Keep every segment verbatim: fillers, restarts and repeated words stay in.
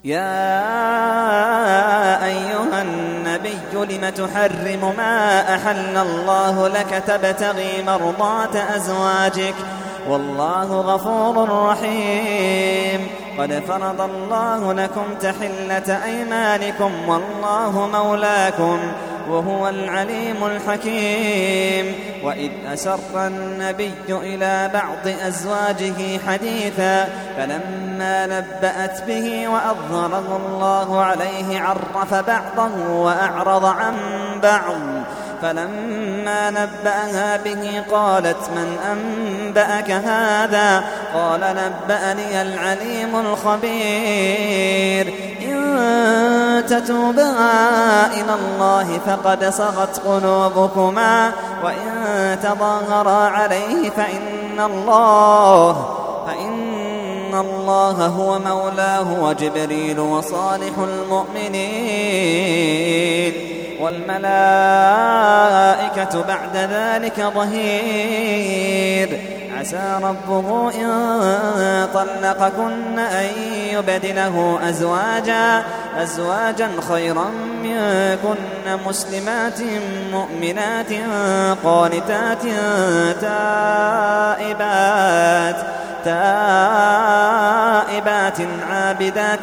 يا أيها النبي لم تحرم ما أحل الله لك تبتغي مرضات أزواجك والله غفور رحيم. قد فرض الله لكم تحلة أيمانكم والله مولاكم وهو العليم الحكيم. وإذ أسر النبي إلى بعض أزواجه حديثا فلما نبأت به وأظهره الله عليه عرف بعضه وأعرض عن بعض فلما نبأها به قالت من أنبأك هذا؟ قال نبأني العليم الخبير. إن تتوبا إلى الله فقد صغت قلوبكما وإن تظاهرا عليه فإن الله فإن الله هو مولاه وجبريل وصالح المؤمنين والملائكة بعد ذلك ظهير. عسى ربه إن طلقكن أن يبدله أزواجا أزواجا خيرا منكن مسلمات مؤمنات قانتات تائبات تائبات عابدات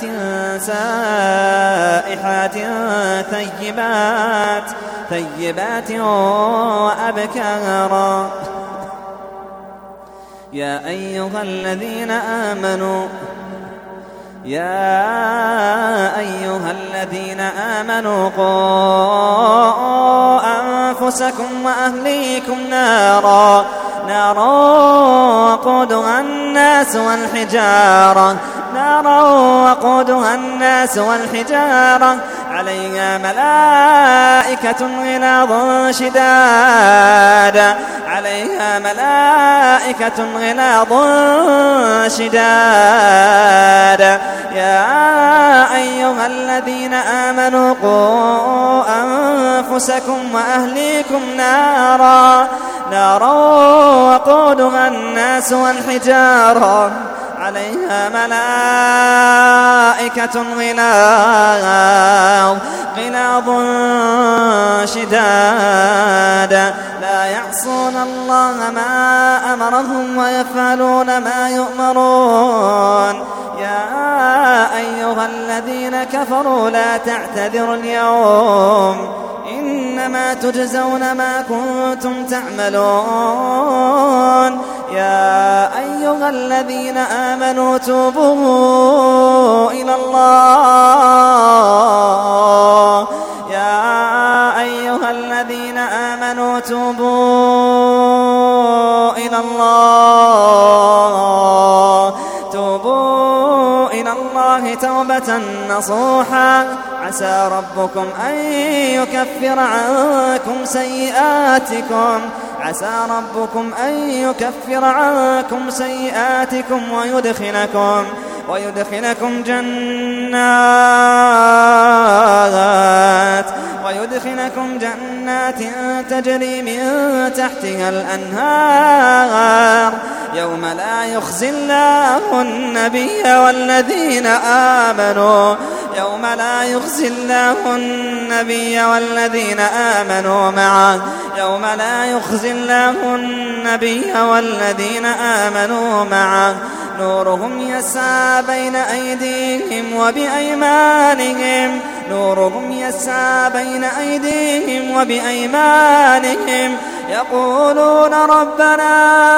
سائحات ثيبات ثيبات وأبكارا. يا أيها الذين آمنوا يا أيها الذين آمنوا قوا أنفسكم وأهليكم نارا نارا وقودها الناس والحجارة نارا وقودها الناس والحجارة عليها ملائكة غلاظ شداد عليها ملائكة غلاظ شداد. يا أيها الذين آمنوا قوا أنفسكم وأهليكم نارا نارا وقودها الناس والحجارة عليها ملائكة غلاظ غلاظ شداد لا يعصون الله ما أمرهم ويفعلون ما يؤمرون. يا أيها الذين كفروا لا تعتذروا اليوم إنما تجزون ما كنتم تعملون. يا أيها الذين آمنوا توبوا إلى الله يا أيها الذين آمنوا توبوا إلى الله توبوا إلى الله توبة نصوحا عسى ربكم أن يكفر عنكم سيئاتكم عسى ربكم أن يكفر عنكم سيئاتكم ويدخلكم ويدخلكم جنات ويدخلكم جنات تجري من تحتها الأنهار يوم لا يخزي الله النبي والذين آمنوا يوم لا يخزي الله النبي والذين آمنوا معه يوم لا يخزي الله النبي والذين آمنوا معه نورهم يسعى بين أيديهم وبأيمانهم نورهم يسعى بين أيديهم وبأيمانهم يقولون ربنا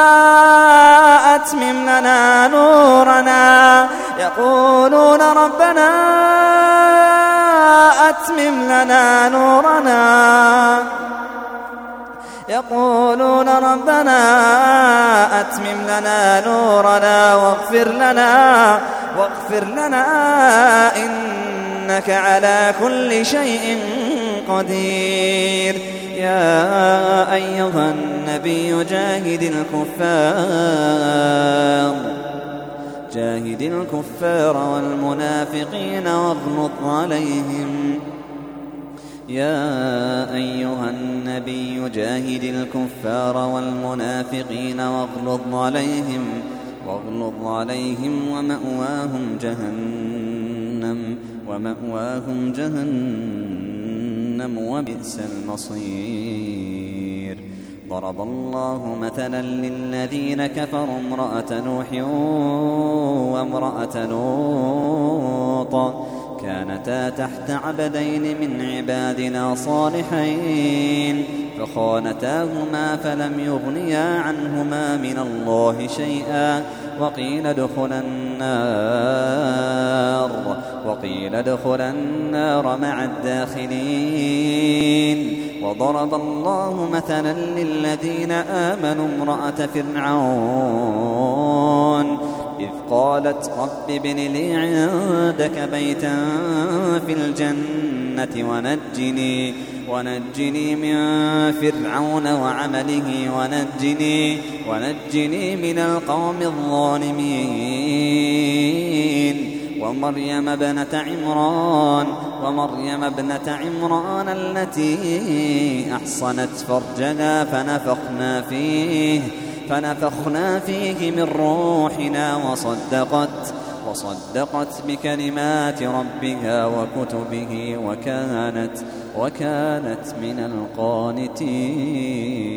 أتمم لنا نورنا يقولون ربنا أتمم لنا نورنا يقولون ربنا أتمم لنا نورنا واغفر لنا واغفر لنا إنك على كل شيء قدير. يا أيها النبي جاهد الكفار جاهد الكفار والمنافقين واغلظ عليهم يا أيها النبي جاهد الكفار والمنافقين واغلظ عليهم واغلظ عليهم ومأواهم جهنم جهنم ومأواهم جهنم وبئس المصير. ضرب الله مثلا للذين كفروا امرأة نوح وامرأة لوط كانتا تحت عبدين من عبادنا صالحين فخانتاهما فلم يغنيا عنهما من الله شيئا وقيل ادخلا النار وقيل ادخلا النار مع الداخلين. وضرب الله مثلا للذين آمنوا امرأة فرعون إذ قالت رب ابن لي عندك بيتا في الجنة ونجني ونجني من فرعون وعمله ونجني ونجني من القوم الظالمين. ومريم ابنة عمران ومريم ابنة عمران التي أحصنت فرجها فنفخنا فيه فنفخنا فيه من روحنا وصدقت وصدقت بكلمات ربها وكتبه وكانت وكانت من القانتين.